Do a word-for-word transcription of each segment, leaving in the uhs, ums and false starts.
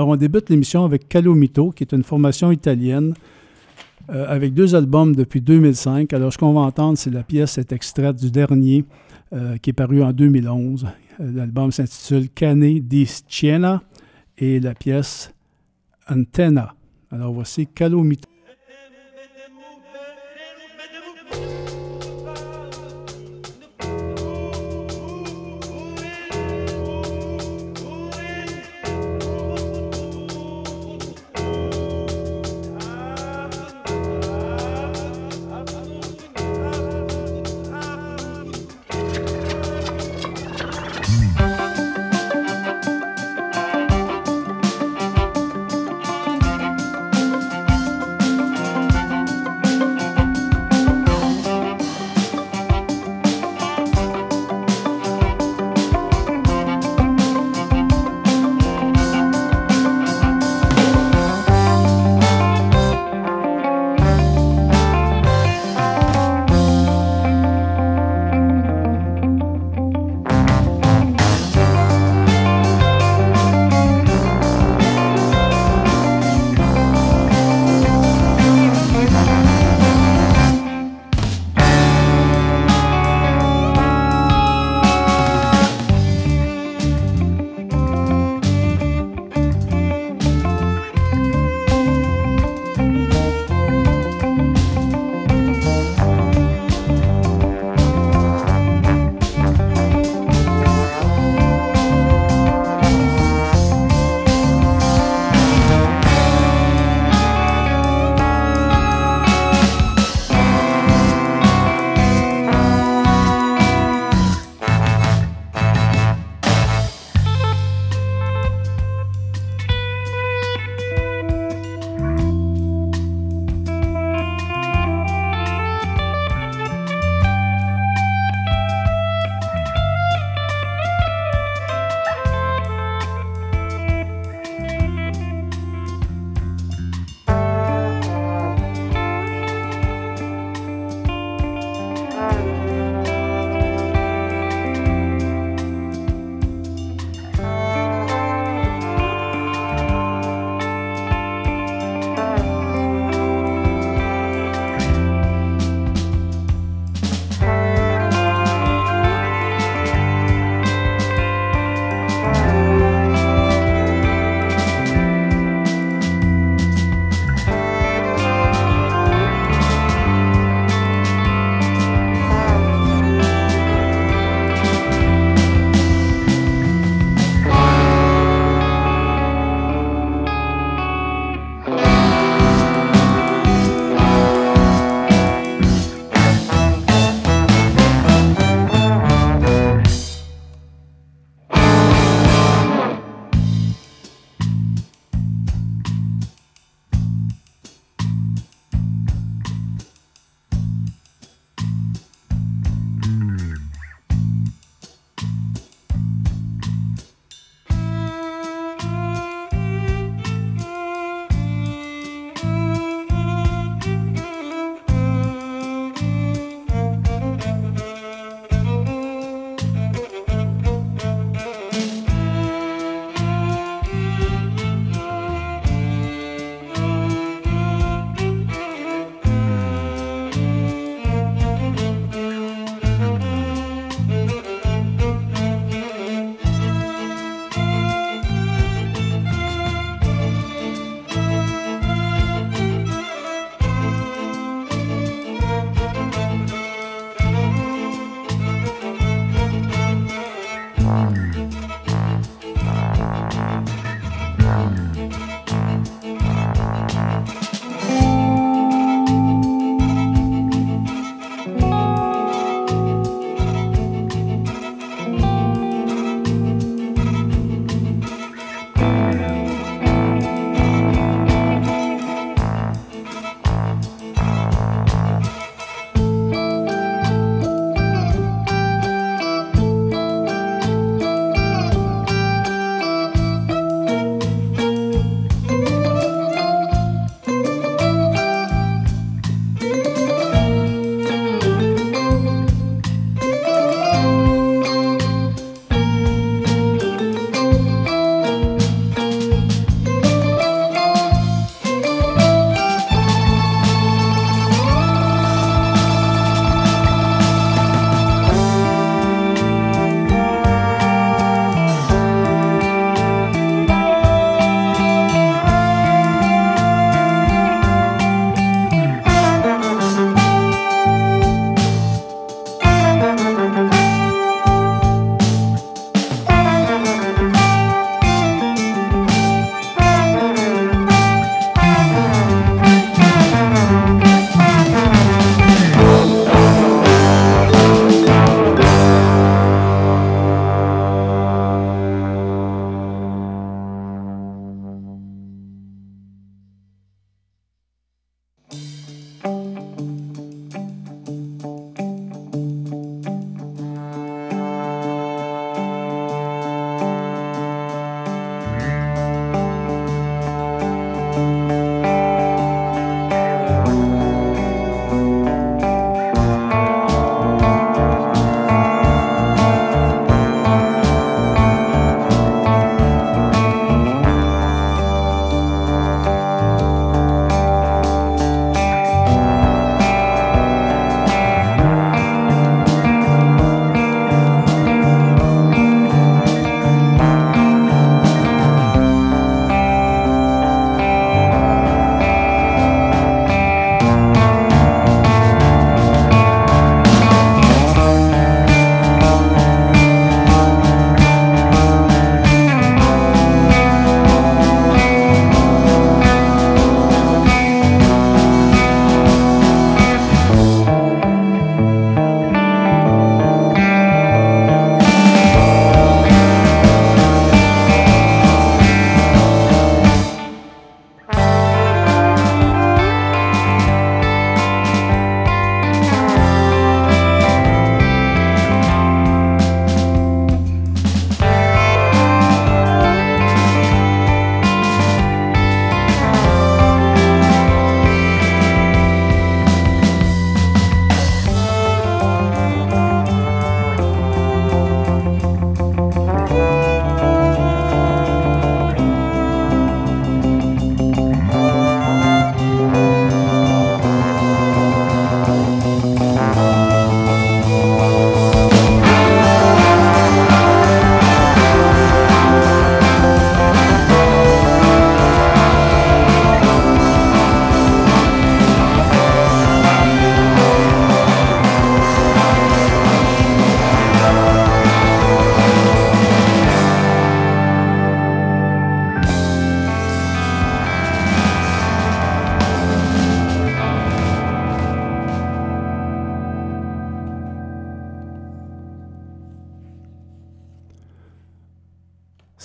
on débute l'émission avec Calomito, qui est une formation italienne euh, avec deux albums depuis deux mille cinq. Alors, ce qu'on va entendre, c'est la pièce est extraite du dernier euh, qui est paru en deux mille onze. Euh, l'album s'intitule Cane di Siena et la pièce Antenna. Alors, voici Calomito.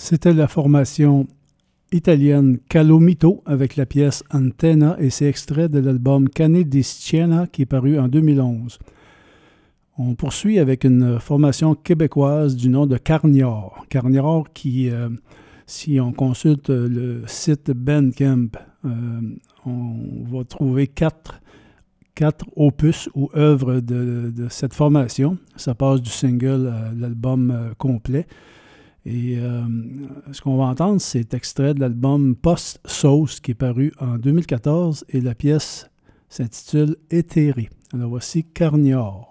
C'était la formation italienne Calomito avec la pièce Antenna et c'est extrait de l'album Cane di Siena qui est paru en deux mille onze. On poursuit avec une formation québécoise du nom de Carnior. Carnior qui, euh, si on consulte le site Bandcamp, euh, on va trouver quatre, quatre opus ou œuvres de, de cette formation. Ça passe du single à l'album euh, complet. Et euh, ce qu'on va entendre, c'est extrait de l'album Post Sauce qui est paru en deux mille quatorze et la pièce s'intitule Éthéré. Alors voici Carnior.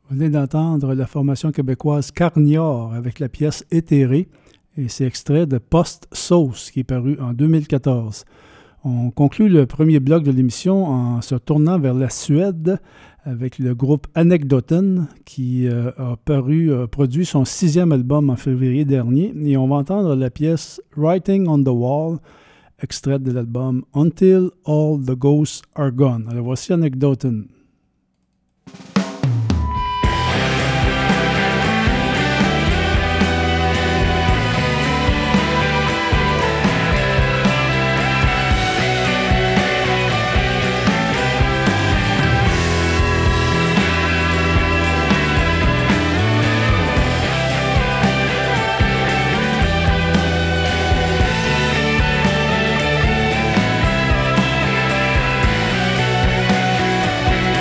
Vous venez d'entendre la formation québécoise Carnior avec la pièce Éthérée, et c'est extrait de Post Sauce qui est paru en deux mille quatorze. On conclut le premier bloc de l'émission en se tournant vers la Suède avec le groupe Anekdoten qui euh, a paru, a produit son sixième album en février dernier, et on va entendre la pièce Writing on the Wall, extraite de l'album Until All the Ghosts Are Gone. Alors voici Anekdoten. Thank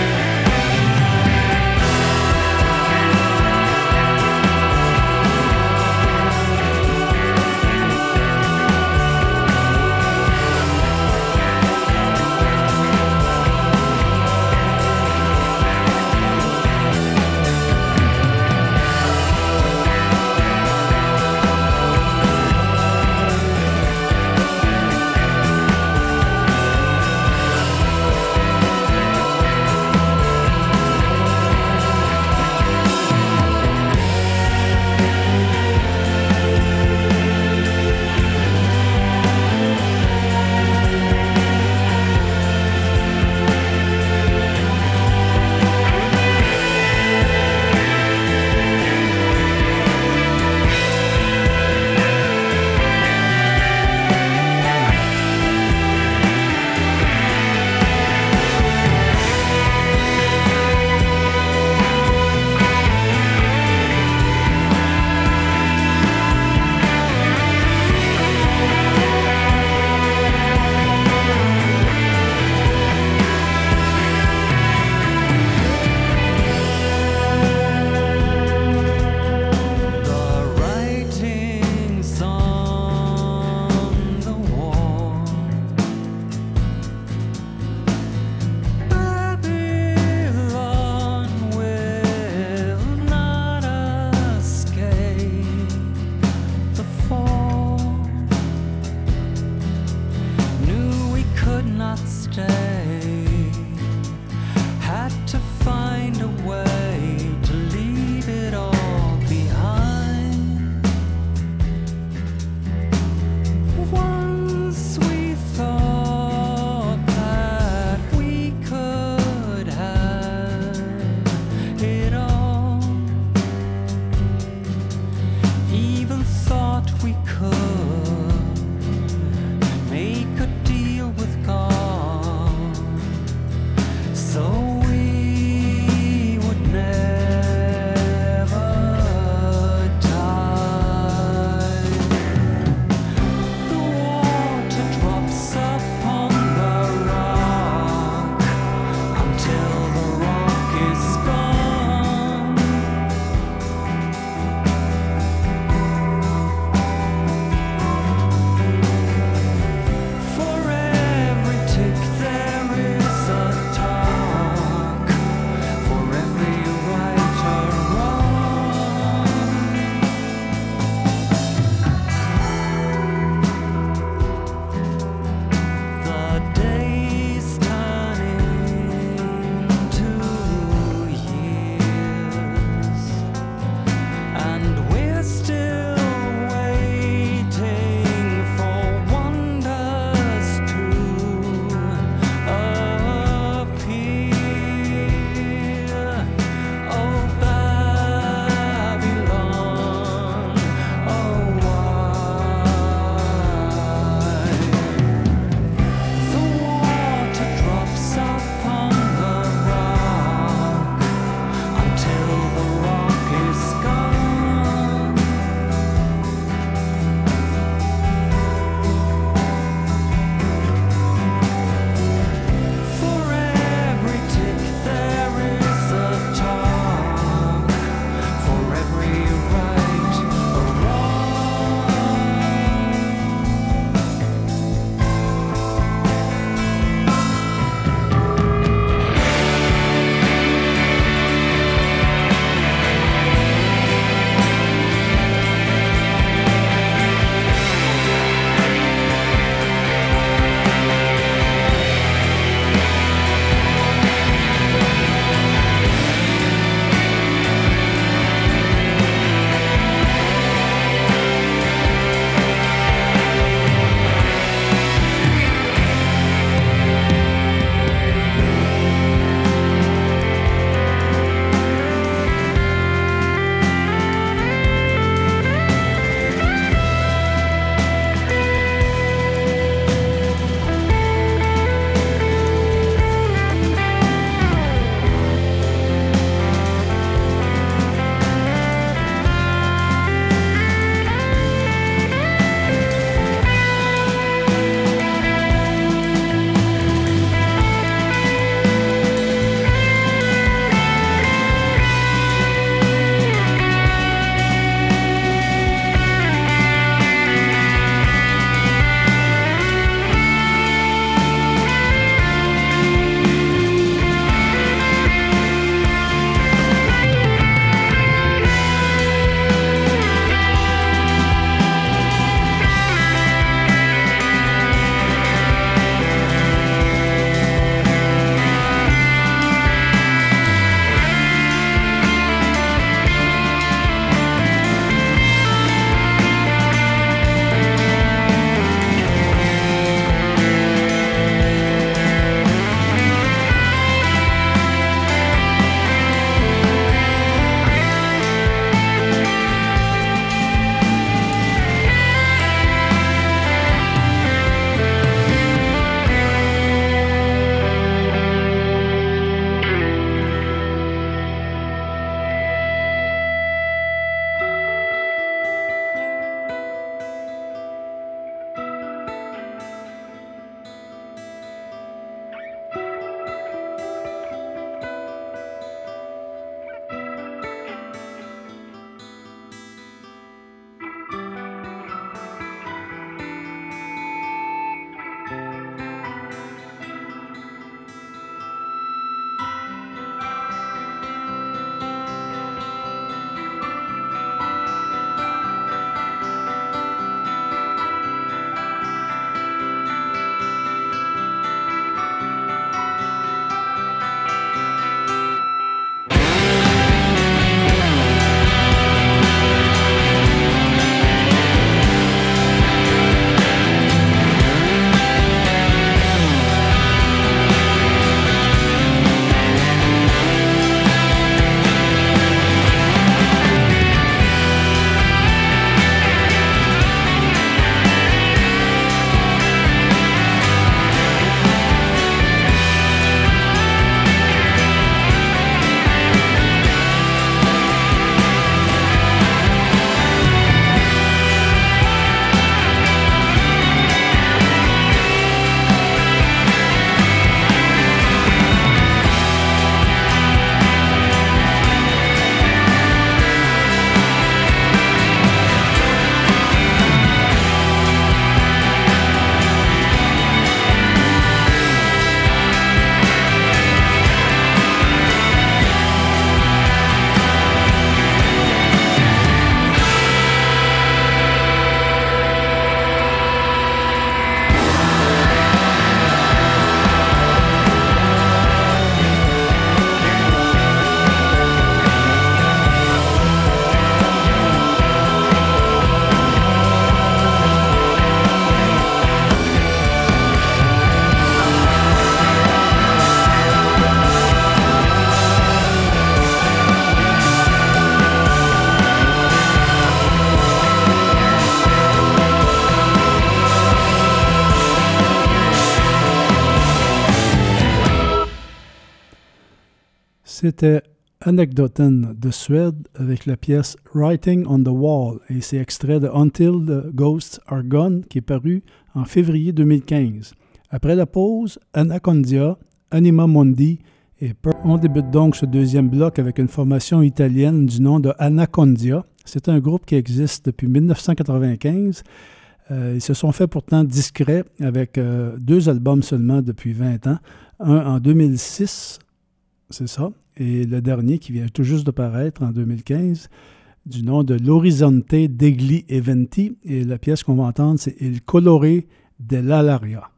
C'était Anekdoten de Suède avec la pièce Writing on the Wall et c'est extrait de Until the Ghosts Are Gone qui est paru en février deux mille quinze. Après la pause, Anacondia, Anima Mundi et Pearl. On débute donc ce deuxième bloc avec une formation italienne du nom de Anacondia. C'est un groupe qui existe depuis dix-neuf cent quatre-vingt-quinze. Euh, ils se sont fait pourtant discrets avec euh, deux albums seulement depuis vingt ans. Un en deux mille six, c'est ça, et le dernier qui vient tout juste de paraître en deux mille quinze, du nom de L'Orizzonte degli Eventi. Et la pièce qu'on va entendre, c'est Il colore dell'aria.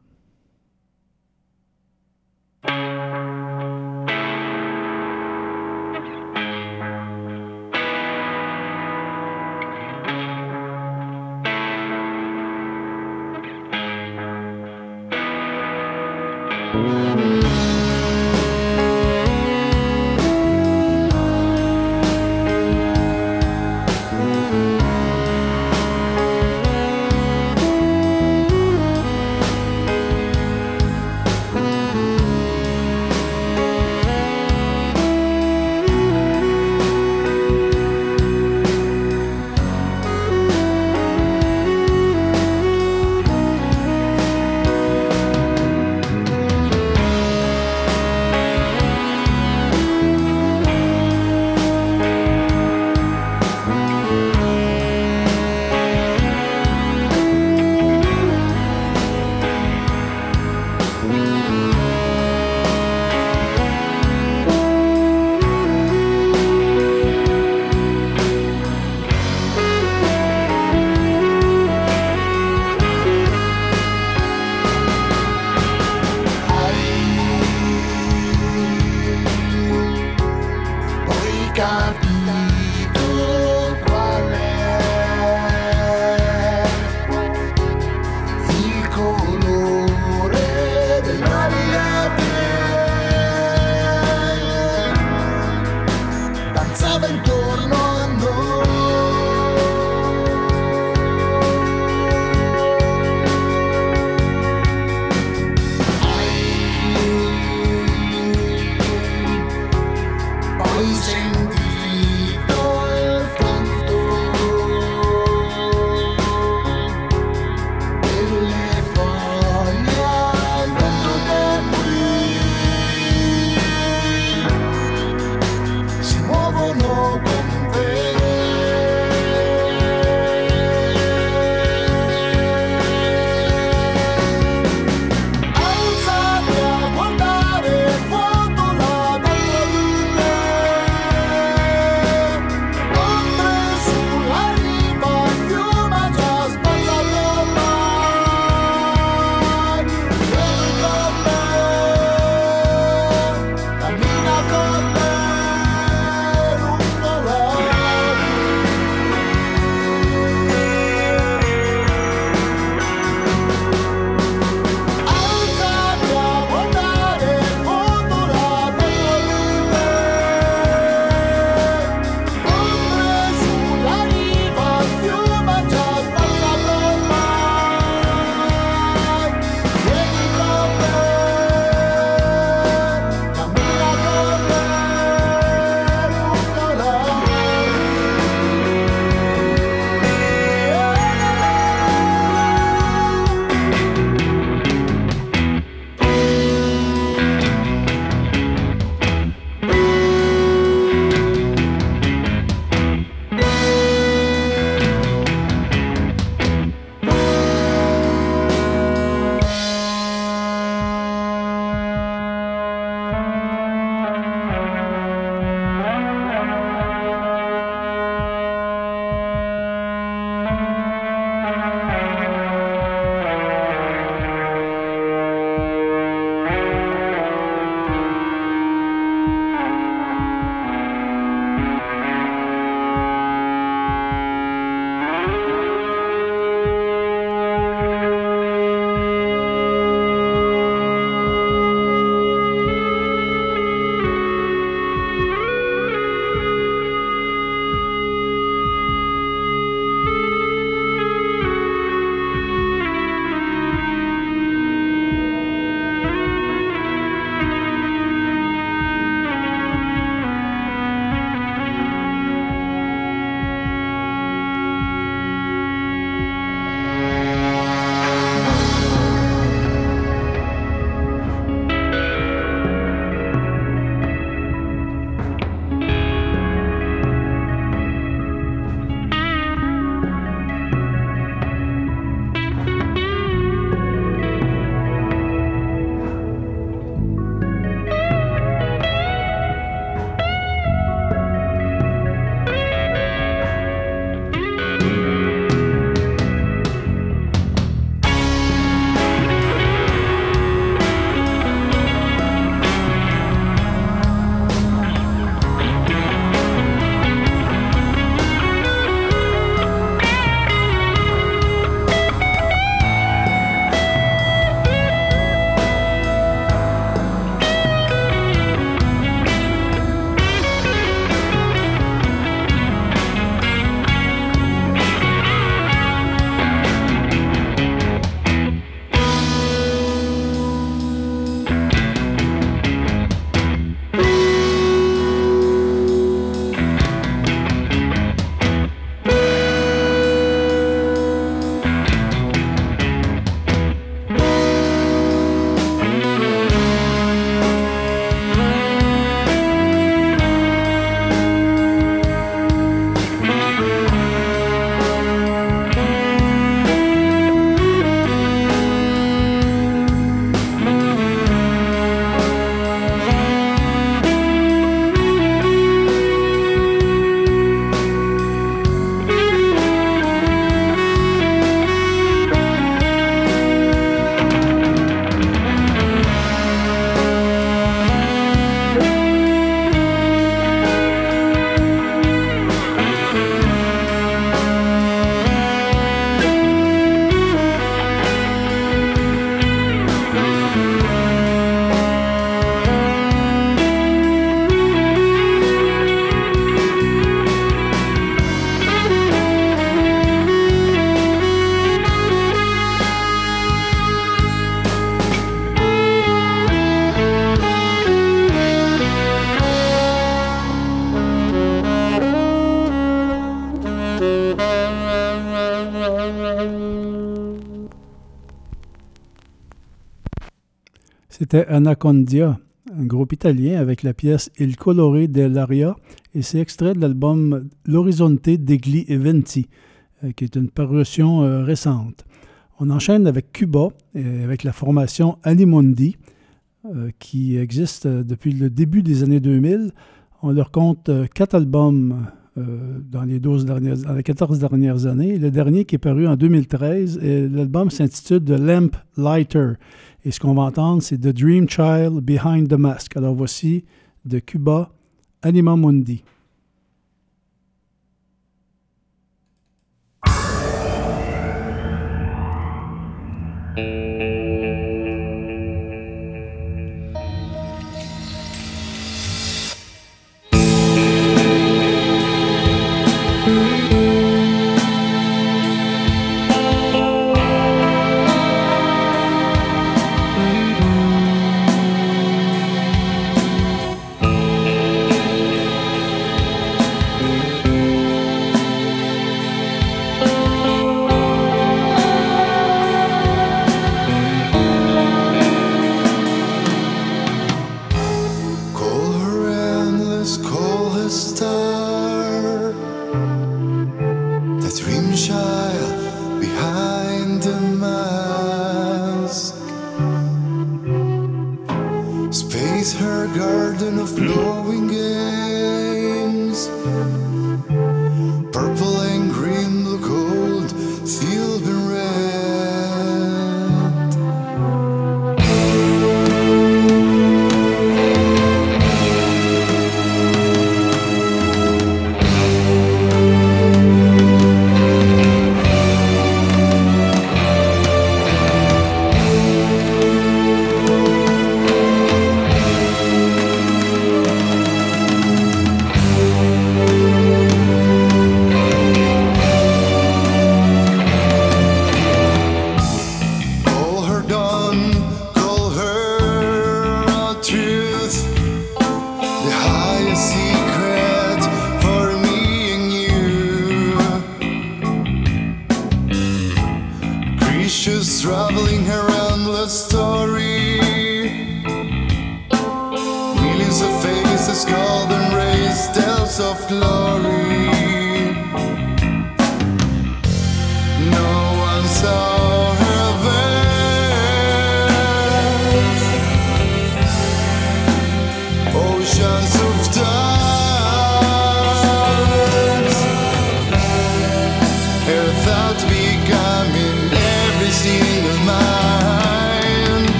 C'était Anacondia, un groupe italien avec la pièce Il colore dell'aria et c'est extrait de l'album L'Orizzonte degli Eventi, euh, qui est une parution euh, récente. On enchaîne avec Cuba, et avec la formation Animondi, euh, qui existe euh, depuis le début des années deux mille. On leur compte euh, quatre albums euh, dans, les douze dernières, dans les quatorze dernières années. Le dernier qui est paru en deux mille treize, et l'album s'intitule The Lamp Lighter. Et ce qu'on va entendre, c'est The Dream Child Behind the Mask. Alors voici de Cuba, Anima Mundi.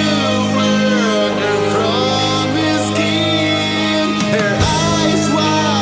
Her eyes wide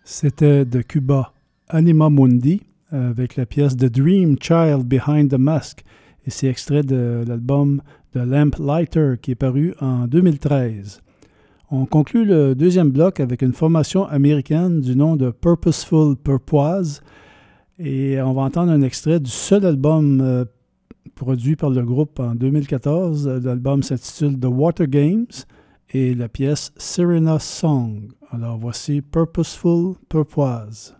C'était de Cuba, Anima Mundi, avec la pièce The Dream Child Behind the Mask. Et c'est extrait de l'album The Lamplighter qui est paru en deux mille treize. On conclut le deuxième bloc avec une formation américaine du nom de Purposeful Purpose. Et on va entendre un extrait du seul album euh, produit par le groupe en deux mille quatorze. L'album s'intitule The Water Games et la pièce Serena Song. Alors voici Purposeful Purpose.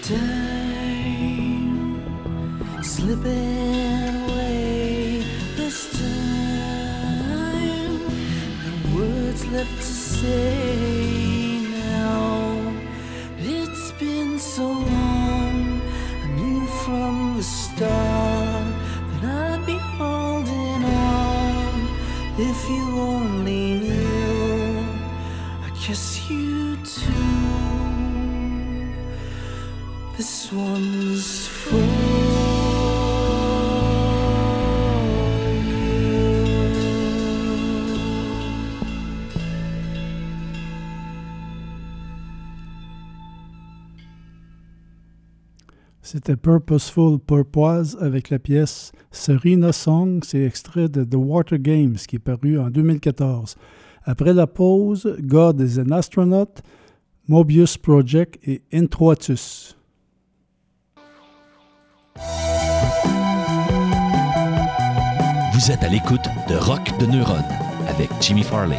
Time slipping away this time. No words left to say now. It's been so long. I knew from the start that I'd be holding on. If you only knew, I guess you too. This one's for you. C'était Purposeful Purpose avec la pièce Serena Song. C'est extrait de The Water Games qui est paru en deux mille quatorze. Après la pause, God is an Astronaut, Mobius Project et Introitus. Vous êtes à l'écoute de Rock de Neuronne avec Jimmy Farley.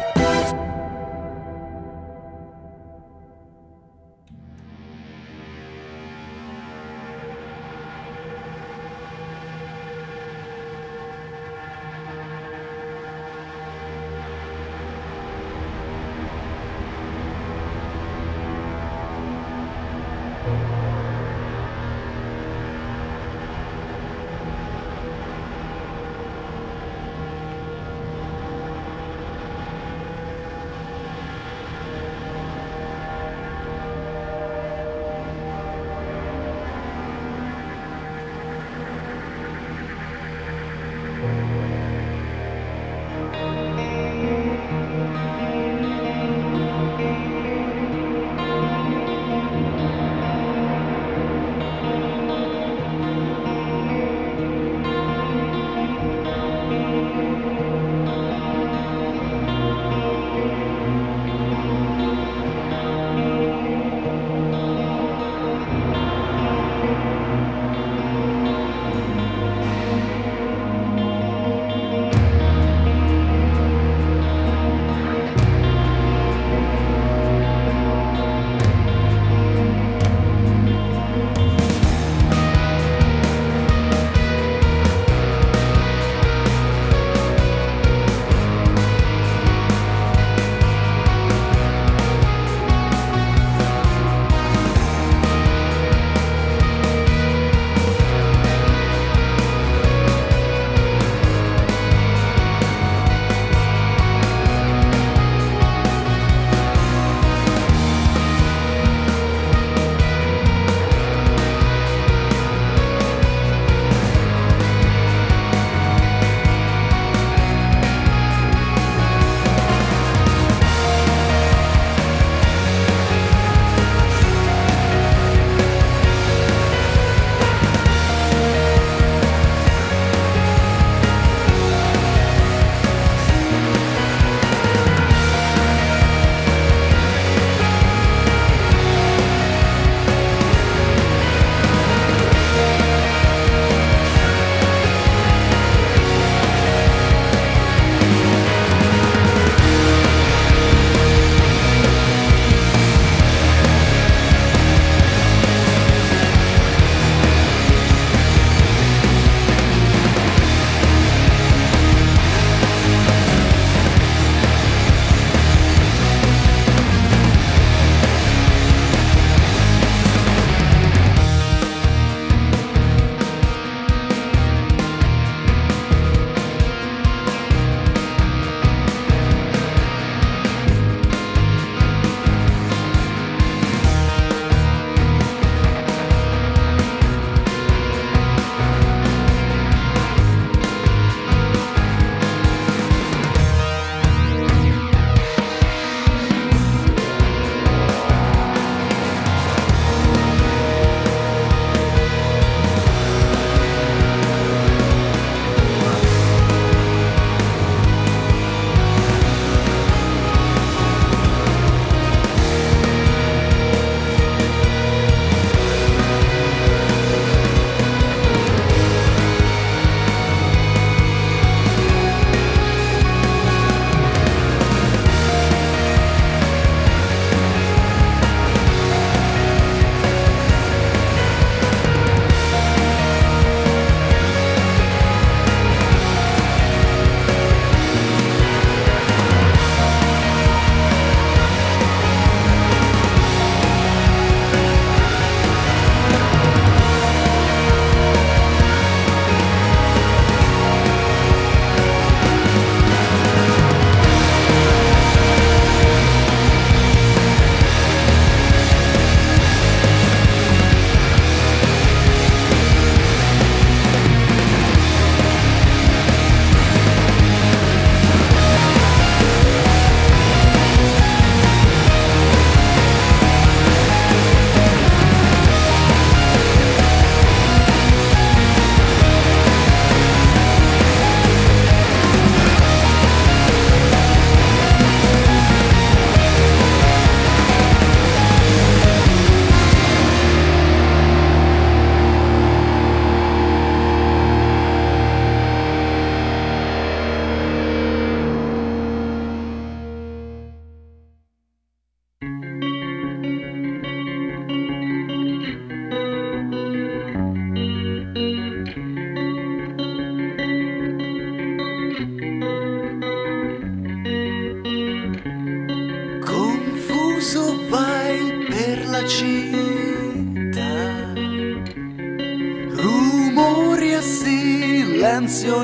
silenzio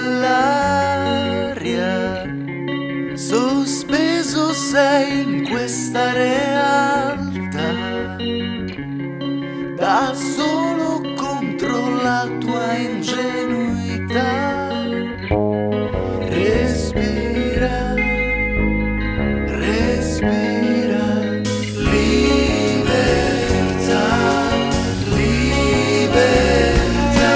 nell'aria, sospeso sei in questa realtà, da solo contro la tua ingenuità. Respira, respira, libertà, libertà.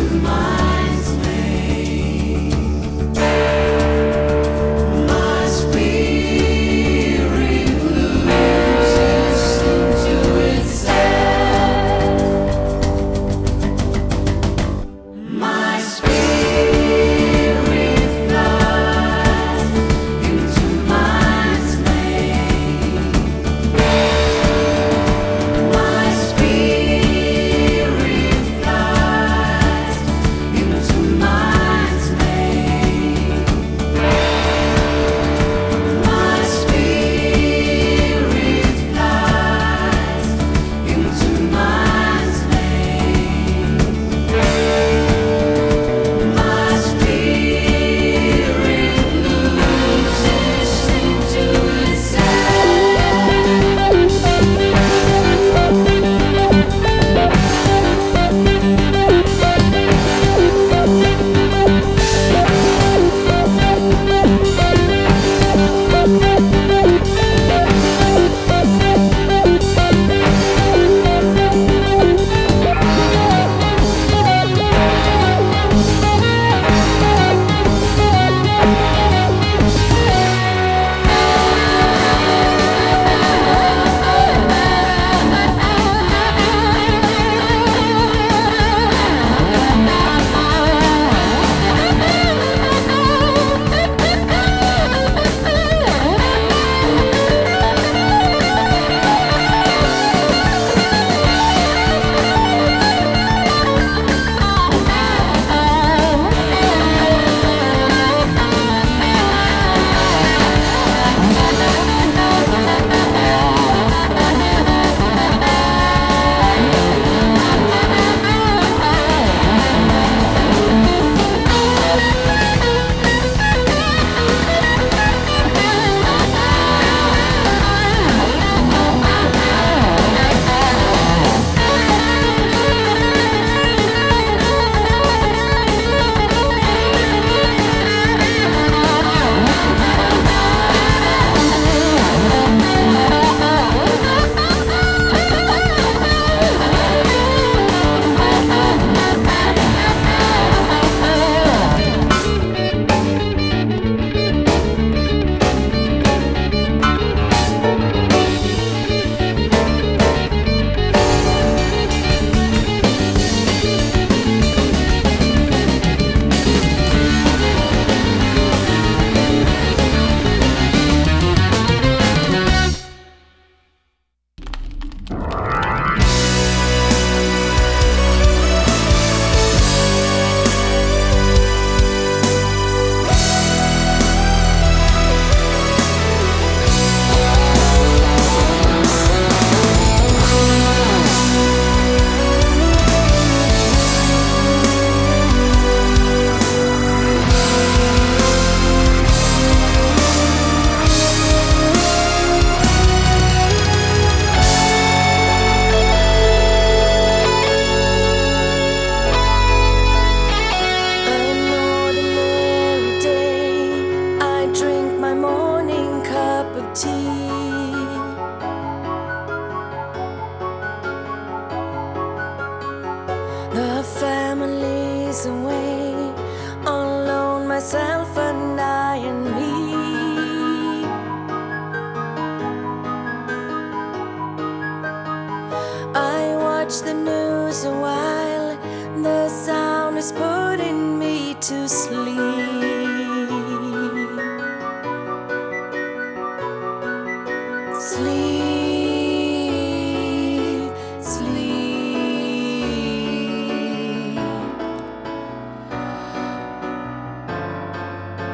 myself and I and me. I watch the news a while, the sound is putting me to sleep. Sleep, sleep.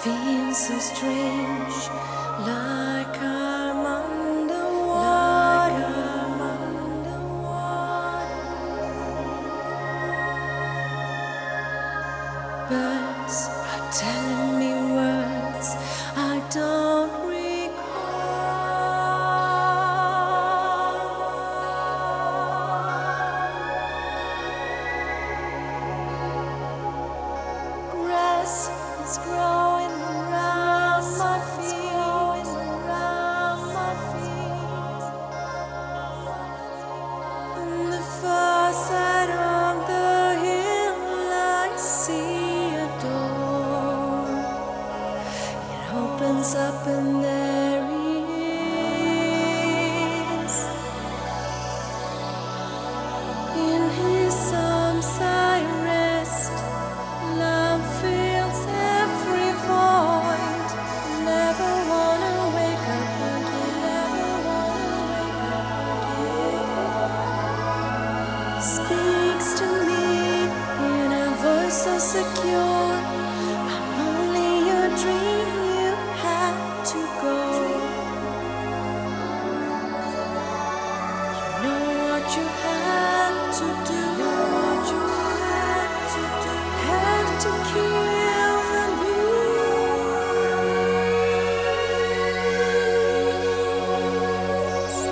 feels so strange, like I'm underwater. Like I'm underwater. Birds are telling me words I don't It's growing around my feet, growing around my feet. On the far side of the hill, I see a door. It opens up and there he is. In his arms I rest. Love fills every void. Never wanna wake up again. Never wanna wake up again. Speaks to me in a voice so secure. I'm only your dream. You have to go. You know what you have to do. Know what you have to do. Have to kill the bees.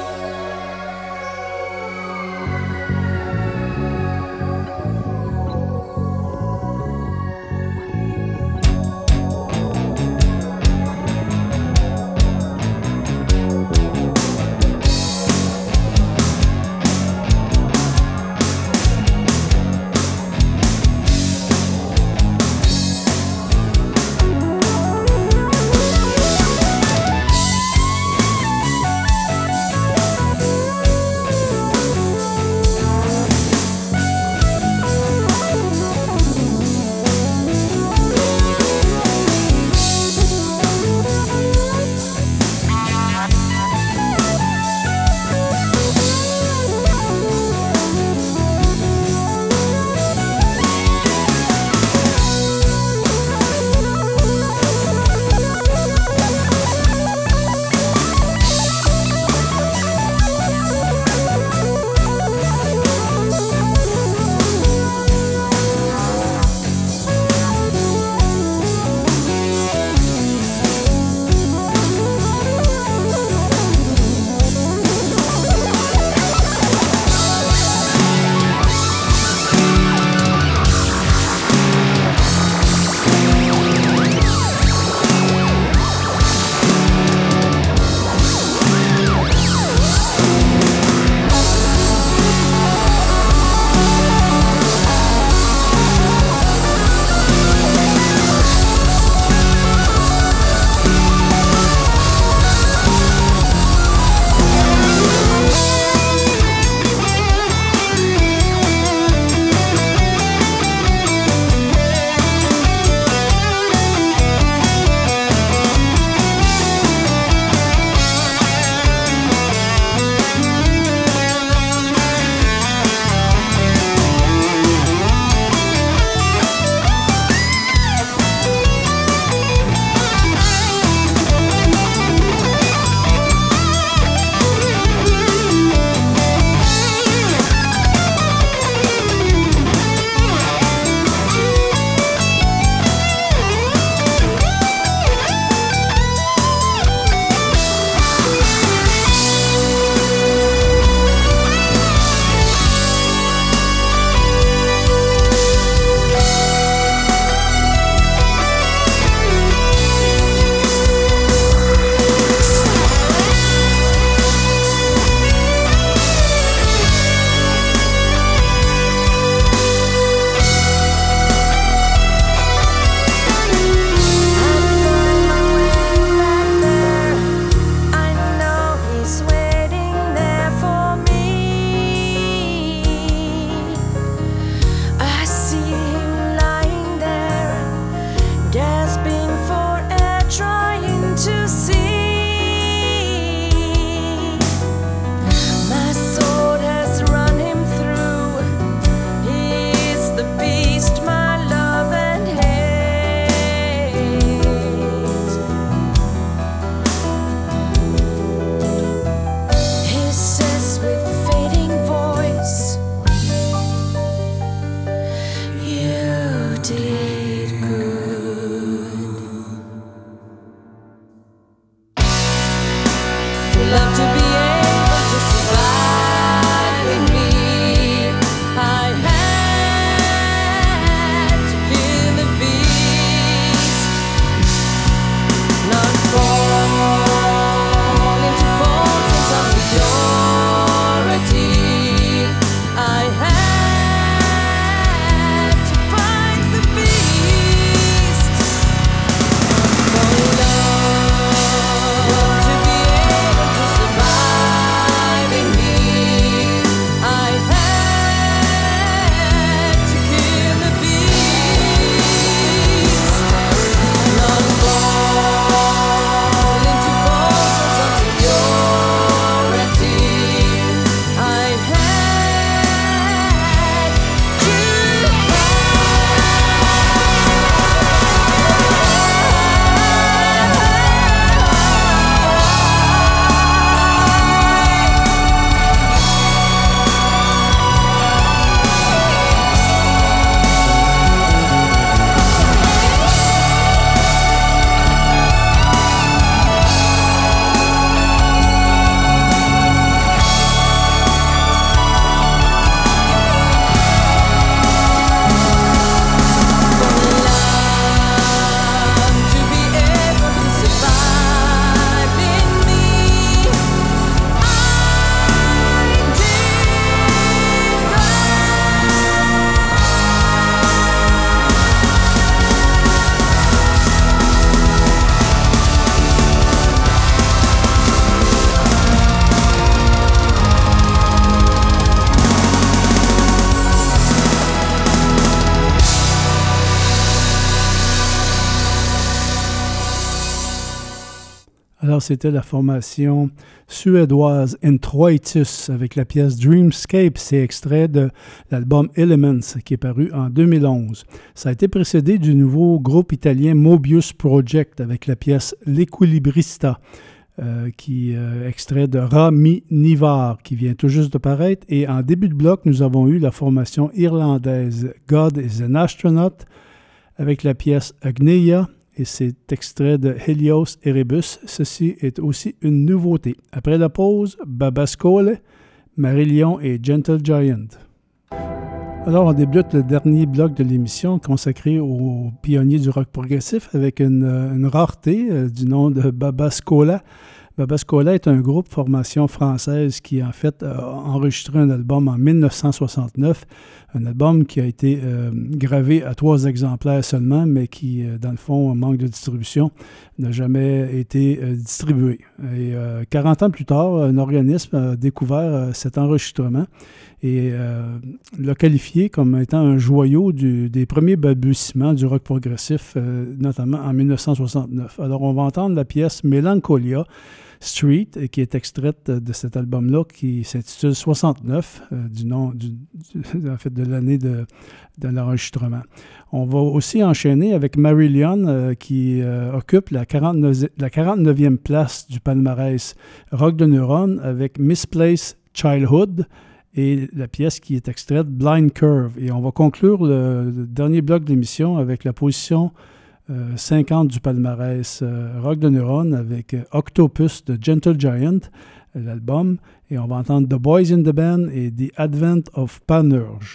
Alors, c'était la formation suédoise Introitus avec la pièce Dreamscape. C'est extrait de l'album Elements qui est paru en deux mille onze. Ça a été précédé du nouveau groupe italien Mobius Project avec la pièce L'Equilibrista. Euh, qui euh, extrait de Ra Mi Nivar, qui vient tout juste de paraître. Et en début de bloc, nous avons eu la formation irlandaise God is an Astronaut avec la pièce Agneia, et c'est extrait de Helios Erebus. Ceci est aussi une nouveauté. Après la pause, Babascole, Marillion et Gentle Giant. Alors, on débute le dernier bloc de l'émission consacré aux pionniers du rock progressif avec une, une rareté euh, du nom de Babascola. Babascola est un groupe formation française qui, en fait, a enregistré un album en dix-neuf cent soixante-neuf, un album qui a été euh, gravé à trois exemplaires seulement, mais qui, euh, dans le fond, manque de distribution, n'a jamais été euh, distribué. Et euh, quarante ans plus tard, un organisme a découvert euh, cet enregistrement et euh, l'a qualifié comme étant un joyau du, des premiers balbutiements du rock progressif, euh, notamment en dix-neuf cent soixante-neuf. Alors, on va entendre la pièce Melancholia Street, qui est extraite de cet album-là, qui s'intitule soixante-neuf, euh, du nom, du, du, en fait, de l'année de, de l'enregistrement. On va aussi enchaîner avec Marillion, euh, qui euh, occupe la, quarante-neuf, la quarante-neuvième place du palmarès Rock de Neuron avec Misplaced Childhood, et la pièce qui est extraite, Blind Curve. Et on va conclure le, le dernier bloc de l'émission avec la position euh, cinquante du palmarès euh, Rock de Neuron avec euh, Octopus de Gentle Giant, euh, l'album. Et on va entendre The Boys in the Band et The Advent of Panurge.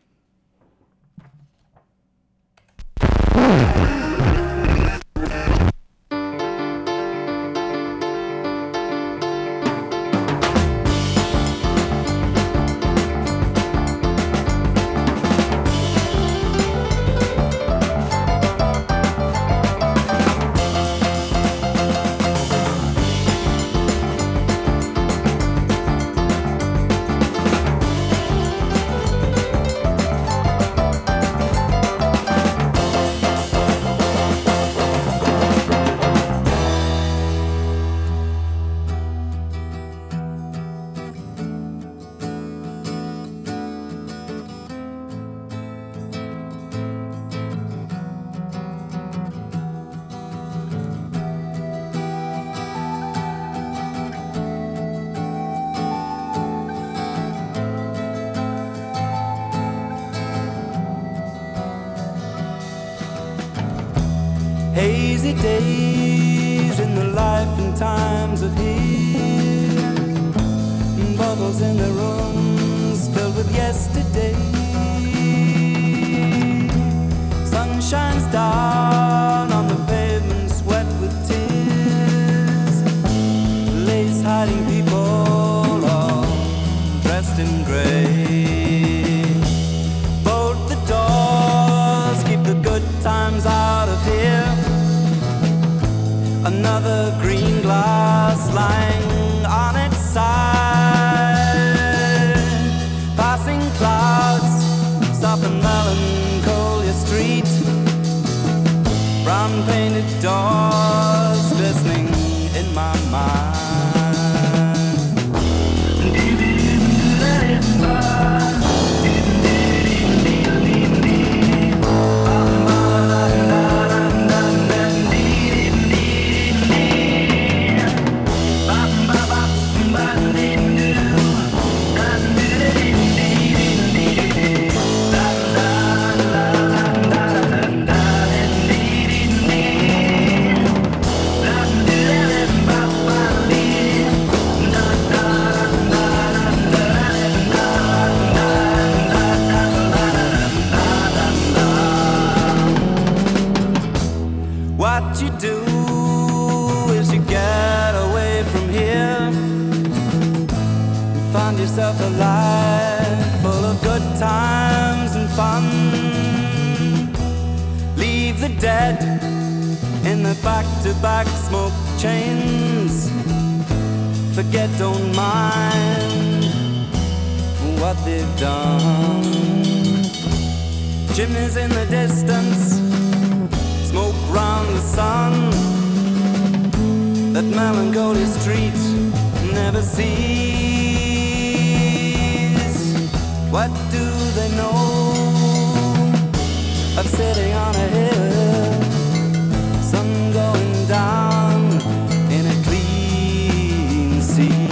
Hazy days in the life and times of here, bottles in the rooms filled with yesterday. Sun shines down on the pavements wet with tears, lace hiding people all dressed in grey. Bolt the doors, keep the good times out of here. Another green glass lying on its side. Passing clouds stop in Melancholia Street. Brown painted doors glistening in my mind. What you do is you get away from here, you find yourself alive, full of good times and fun. Leave the dead in the back-to-back smoke chains. Forget, don't mind what they've done. Chimneys in the distance, smoke round the sun that melancholy streets never cease. What do they know of sitting on a hill, sun going down in a clean sea?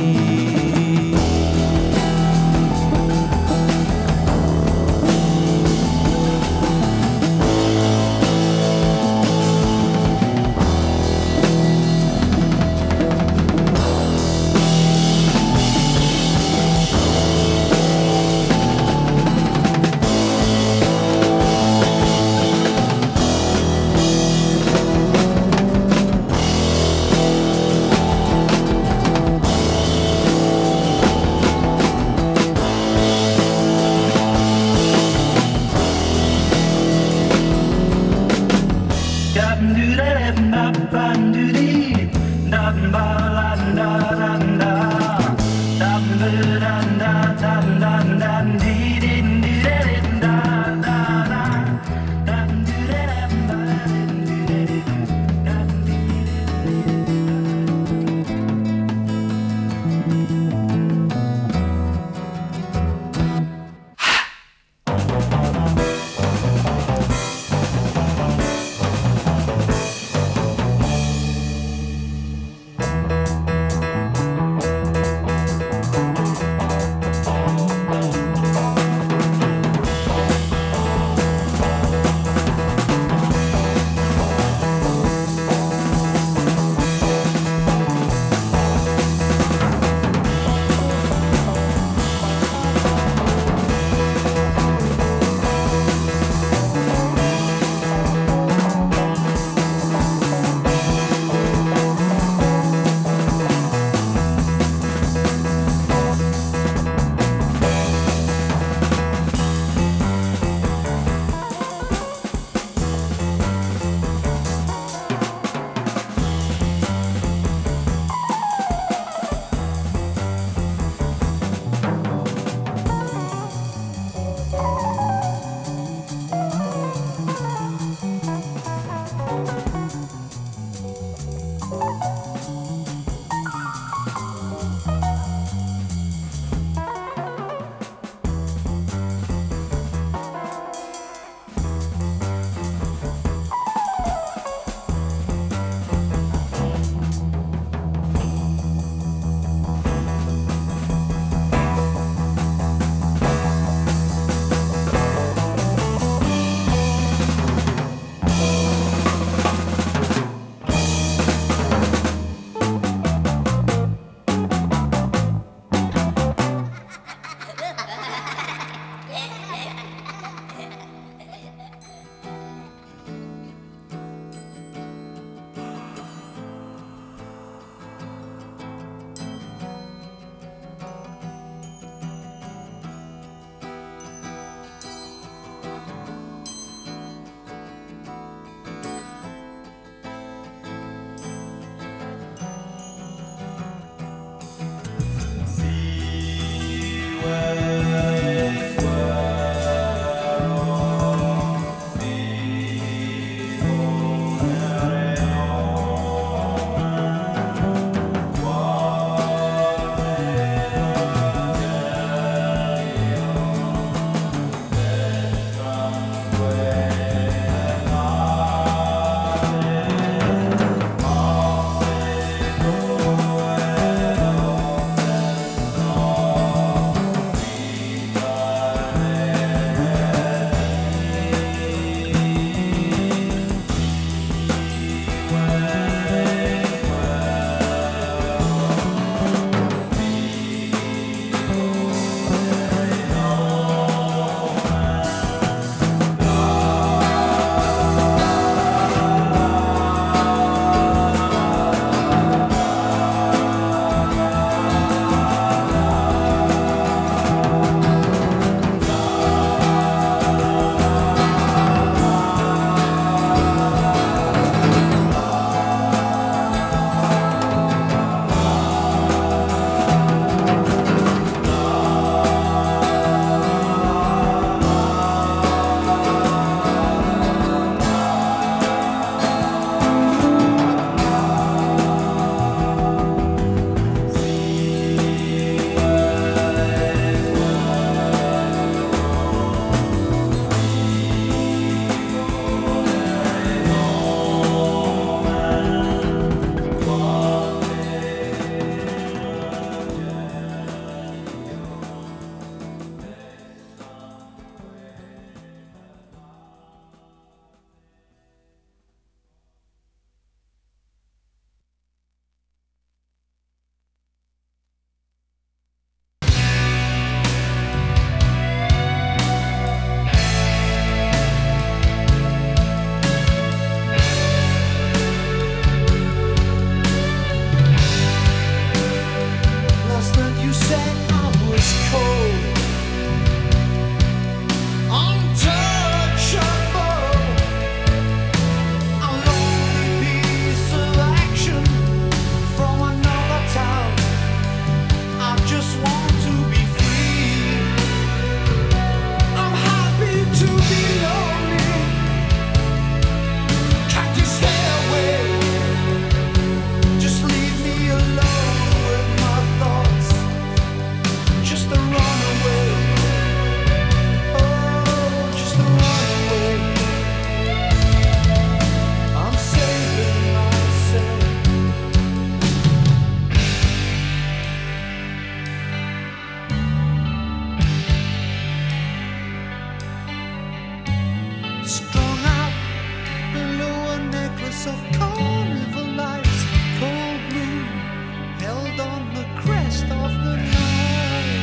strung out below a necklace of carnival lights. Cold blue held on the crest of the night.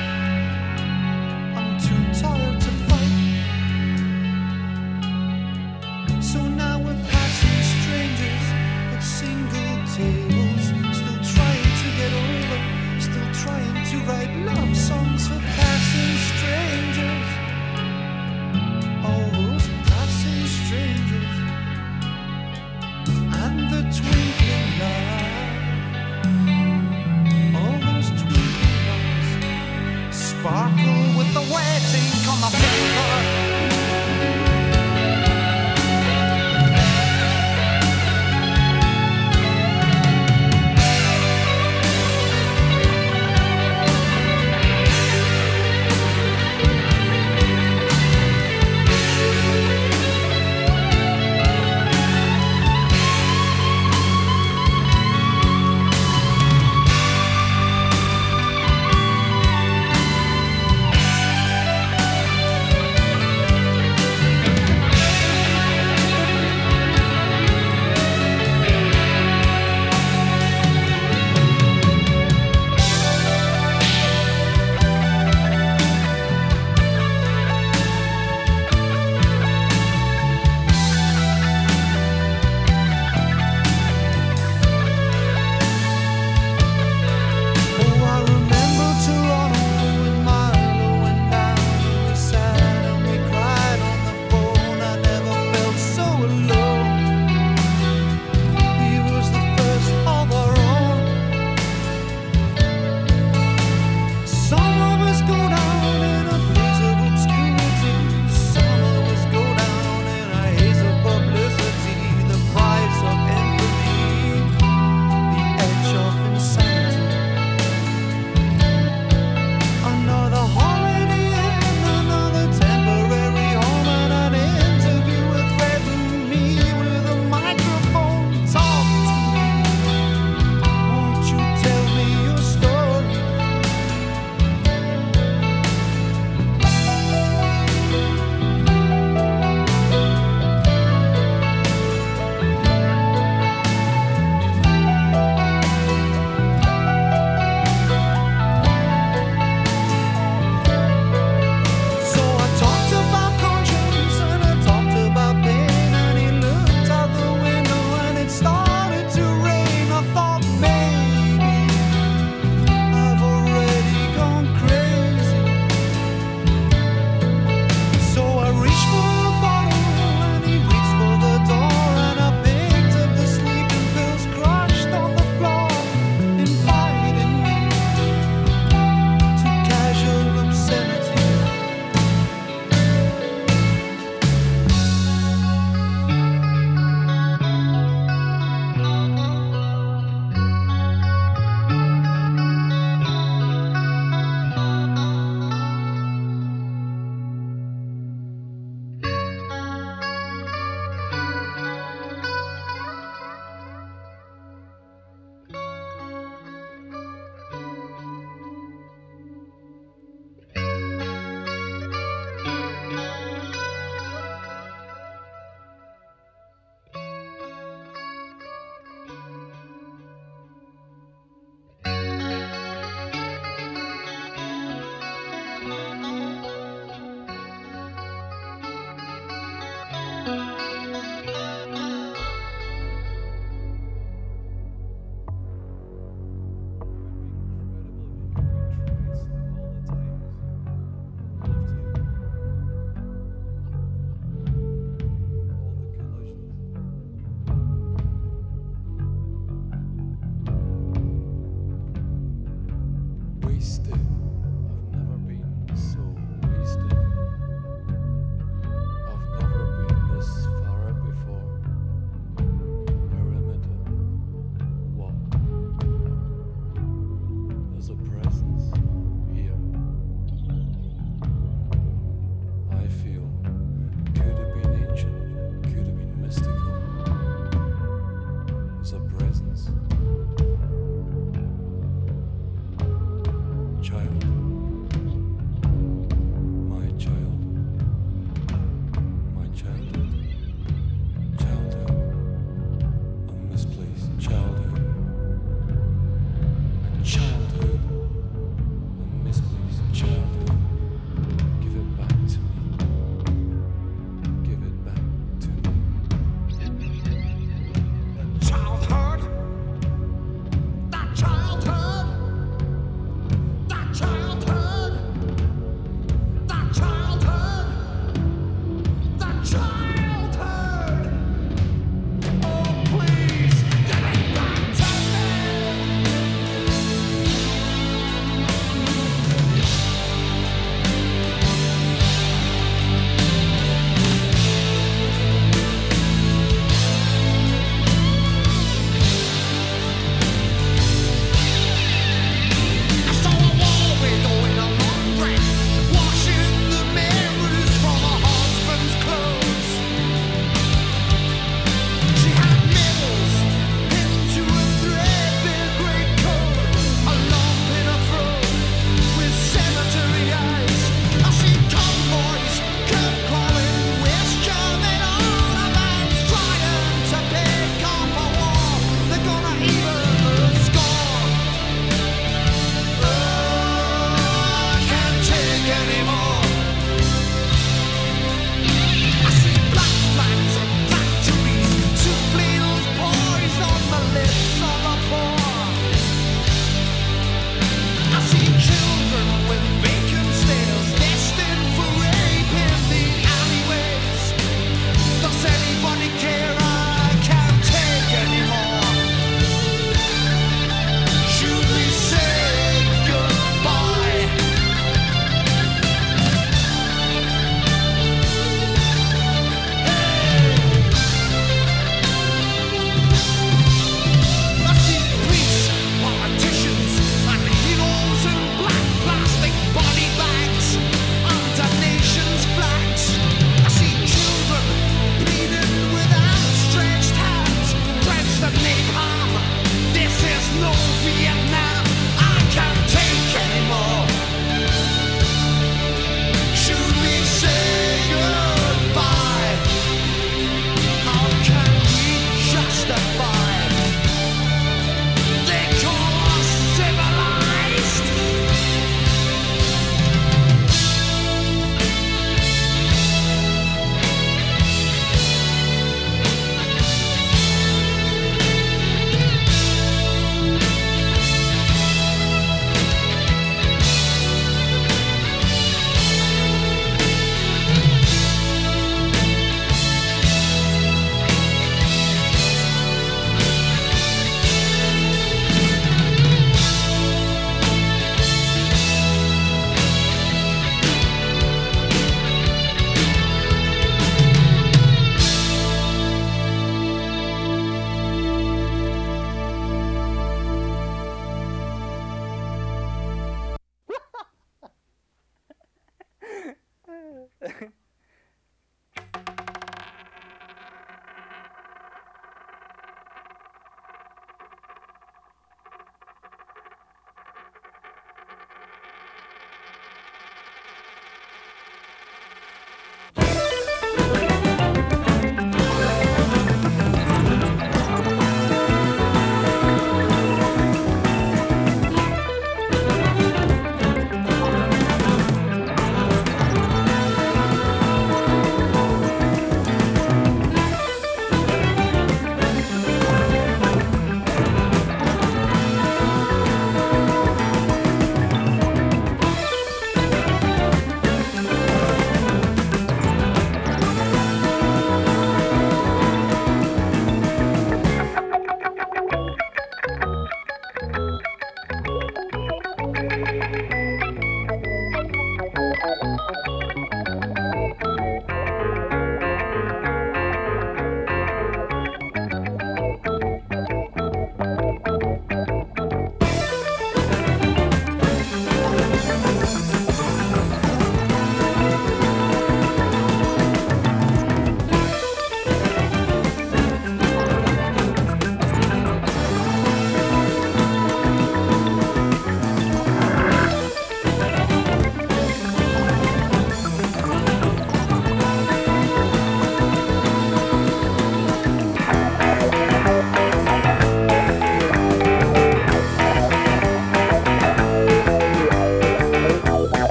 I'm too tired to fight, so now we're passing strangers at single tables, still trying to get over, still trying to write love songs for passing strangers. All those passing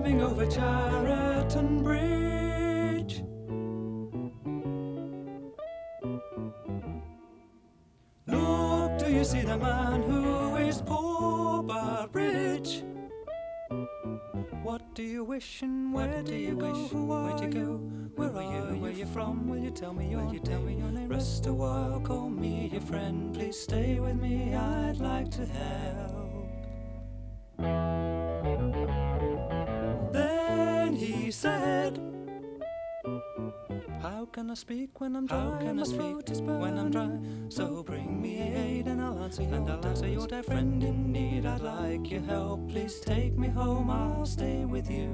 coming over Chariton Bridge. Look, do you see the man who is poor but rich? What do you wish and where do you wish? Where'd you go? Where are you? Where you from? Will you tell me your, you tell me your name? Rest a while, call me your friend. Please stay with me, I'd like to help. Then he said, how can I speak when I'm dry? How can I speak when I'm dry? So bring me aid and I'll answer your, and I'll answer your dear friend in need. I'd like your help. Please take me home. I'll stay with you.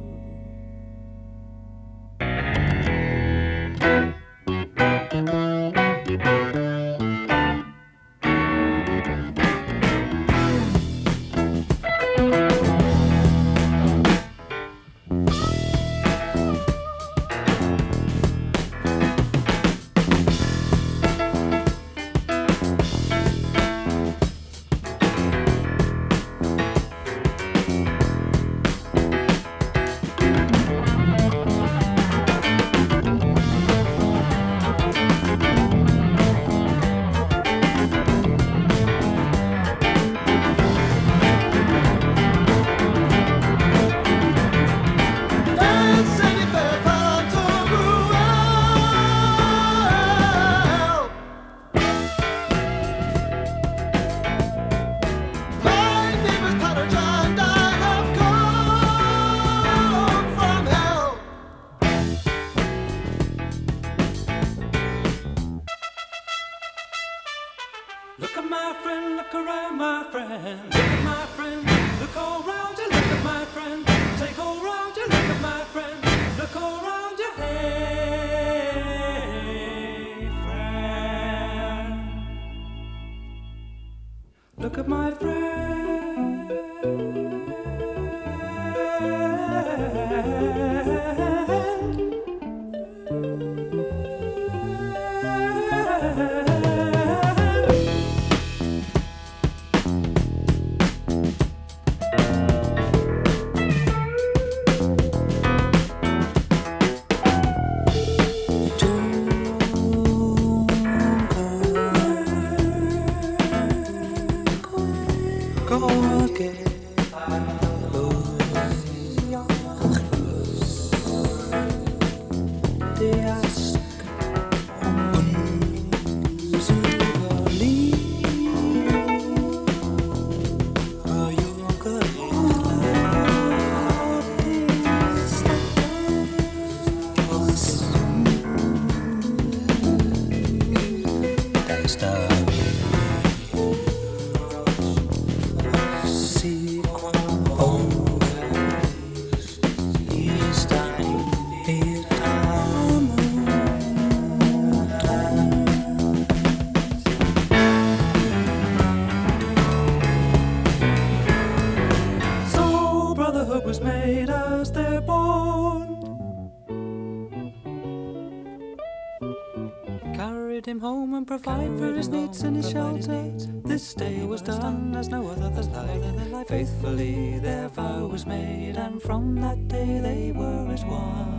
Look at my friend. Him home and provide for his needs and his shelter. This day was done as no other than life. Faithfully their vow was made, and from that day they were as one.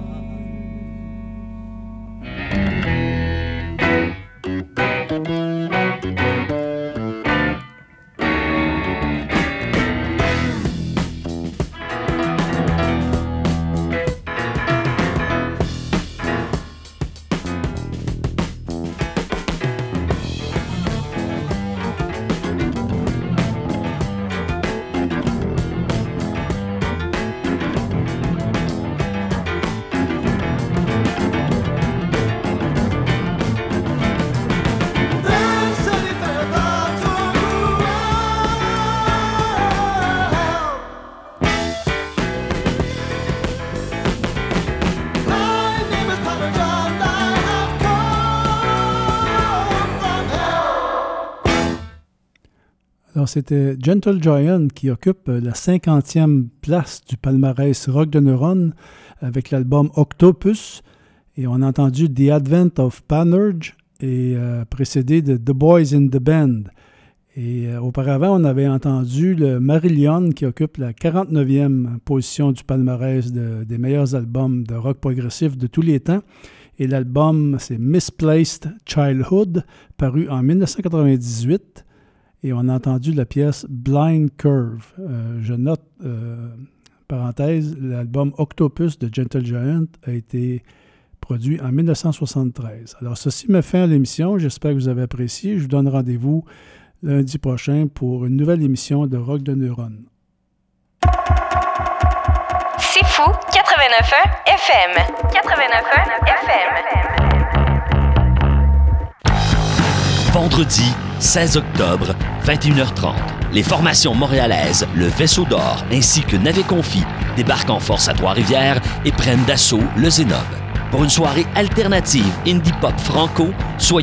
Alors, c'était Gentle Giant qui occupe la cinquantième place du palmarès Rock de Neuron avec l'album Octopus. Et on a entendu The Advent of Panurge et euh, précédé de The Boys in the Band. Et euh, auparavant, on avait entendu le Marillion qui occupe la quarante-neuvième position du palmarès de, des meilleurs albums de rock progressif de tous les temps. Et l'album, c'est Misplaced Childhood, paru en dix-neuf cent quatre-vingt-dix-huit. Et on a entendu la pièce Blind Curve. Euh, je note, euh, parenthèse, l'album Octopus de Gentle Giant a été produit en dix-neuf cent soixante-treize. Alors, ceci me fait à l'émission. J'espère que vous avez apprécié. Je vous donne rendez-vous lundi prochain pour une nouvelle émission de Rock de Neuronne. C'est fou, quatre-vingt-neuf point un F M. quatre-vingt-neuf point un F M. Vendredi, seize octobre, vingt et une heures trente. Les formations montréalaises, le Vaisseau d'Or ainsi que Navet Confi débarquent en force à Trois-Rivières et prennent d'assaut le Zénob. Pour une soirée alternative indie pop franco, soyez